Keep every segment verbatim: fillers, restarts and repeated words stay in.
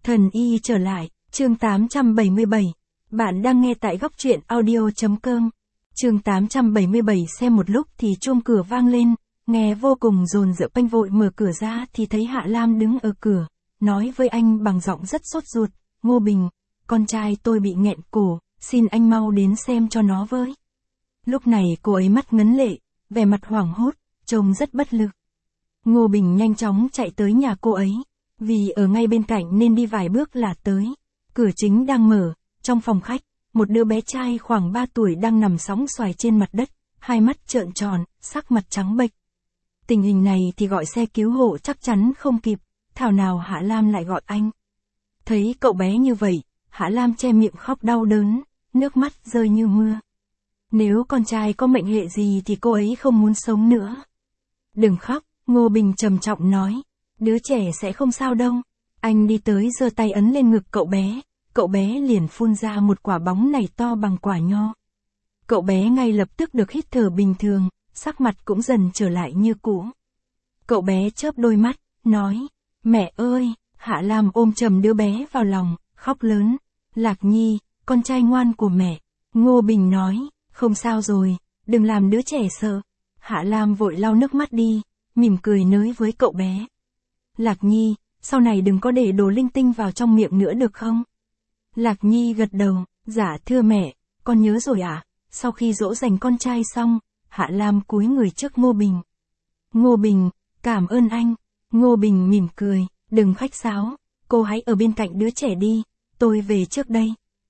Thần y trở lại, chương tám trăm bảy mươi bảy. Bạn đang nghe tại góc truyện audio chấm com. Chương tám trăm bảy mươi bảy. Xem một lúc thì chuông cửa vang lên, nghe vô cùng dồn dập. Anh vội mở cửa ra thì thấy Hạ Lam đứng ở cửa, nói với anh bằng giọng rất sốt ruột, Ngô Bình, con trai tôi bị nghẹn cổ, xin anh mau đến xem cho nó với. Lúc này cô ấy mắt ngấn lệ, vẻ mặt hoảng hốt, trông rất bất lực. Ngô Bình nhanh chóng chạy tới nhà cô ấy, vì ở ngay bên cạnh nên đi vài bước là tới. Cửa chính đang mở, trong phòng khách, một đứa bé trai khoảng ba tuổi đang nằm sóng xoài trên mặt đất, hai mắt trợn tròn, sắc mặt trắng bệch. Tình hình này thì gọi xe cứu hộ chắc chắn không kịp, thảo nào Hạ Lam lại gọi anh. Thấy cậu bé như vậy, Hạ Lam che miệng khóc đau đớn, nước mắt rơi như mưa. Nếu con trai có mệnh hệ gì thì cô ấy không muốn sống nữa. Đừng khóc, Ngô Bình trầm trọng nói, đứa trẻ sẽ không sao đâu. Anh đi tới giơ tay ấn lên ngực cậu bé, cậu bé liền phun ra một quả bóng này to bằng quả nho. Cậu bé ngay lập tức được hít thở bình thường, sắc mặt cũng dần trở lại như cũ. Cậu bé chớp đôi mắt, nói, mẹ ơi. Hạ Lam ôm chầm đứa bé vào lòng, khóc lớn, Lạc Nhi, con trai ngoan của mẹ. Ngô Bình nói, không sao rồi, đừng làm đứa trẻ sợ. Hạ Lam vội lau nước mắt đi, mỉm cười nói với cậu bé. Lạc Nhi, sau này đừng có để đồ linh tinh vào trong miệng nữa được không? Lạc Nhi gật đầu, dạ thưa mẹ, con nhớ rồi ạ. À? Sau khi dỗ dành con trai xong, Hạ Lam cúi người trước Ngô Bình. Ngô Bình, cảm ơn anh. Ngô Bình mỉm cười, đừng khách sáo, cô hãy ở bên cạnh đứa trẻ đi, tôi về trước đây.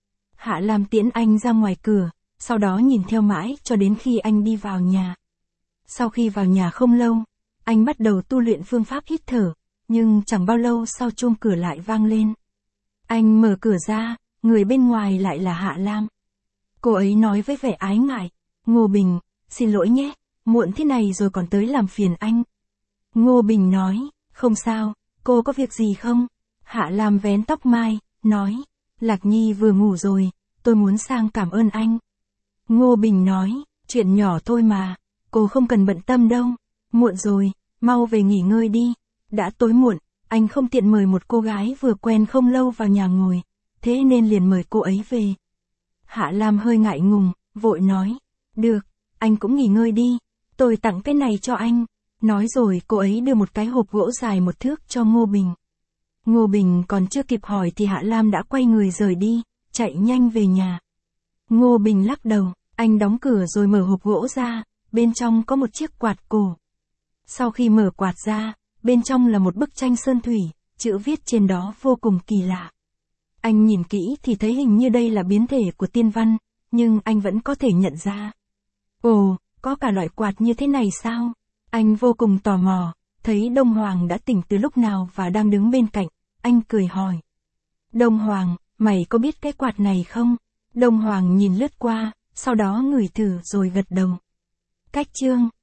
Hạ Lam tiễn anh ra ngoài cửa, sau đó nhìn theo mãi cho đến khi anh đi vào nhà. Sau khi vào nhà không lâu, anh bắt đầu tu luyện phương pháp hít thở, nhưng chẳng bao lâu sau chuông cửa lại vang lên. Anh mở cửa ra, người bên ngoài lại là Hạ Lam. Cô ấy nói với vẻ ái ngại, Ngô Bình, xin lỗi nhé, muộn thế này rồi còn tới làm phiền anh. Ngô Bình nói, không sao, cô có việc gì không? Hạ Lam vén tóc mai, nói, Lạc Nhi vừa ngủ rồi, tôi muốn sang cảm ơn anh. Ngô Bình nói, chuyện nhỏ thôi mà, cô không cần bận tâm đâu, muộn rồi, mau về nghỉ ngơi đi, đã tối muộn, anh không tiện mời một cô gái vừa quen không lâu vào nhà ngồi, thế nên liền mời cô ấy về. Hạ Lam hơi ngại ngùng, vội nói, được, anh cũng nghỉ ngơi đi, tôi tặng cái này cho anh. Nói rồi cô ấy đưa một cái hộp gỗ dài một thước cho Ngô Bình. Ngô Bình còn chưa kịp hỏi thì Hạ Lam đã quay người rời đi, chạy nhanh về nhà. Ngô Bình lắc đầu, anh đóng cửa rồi mở hộp gỗ ra, bên trong có một chiếc quạt cổ. Sau khi mở quạt ra, bên trong là một bức tranh sơn thủy, chữ viết trên đó vô cùng kỳ lạ. Anh nhìn kỹ thì thấy hình như đây là biến thể của tiên văn, nhưng anh vẫn có thể nhận ra. Ồ, có cả loại quạt như thế này sao? Anh vô cùng tò mò, thấy Đông Hoàng đã tỉnh từ lúc nào và đang đứng bên cạnh, anh cười hỏi. Đông Hoàng, mày có biết cái quạt này không? Đông Hoàng nhìn lướt qua, sau đó ngửi thử rồi gật đầu. Cách chương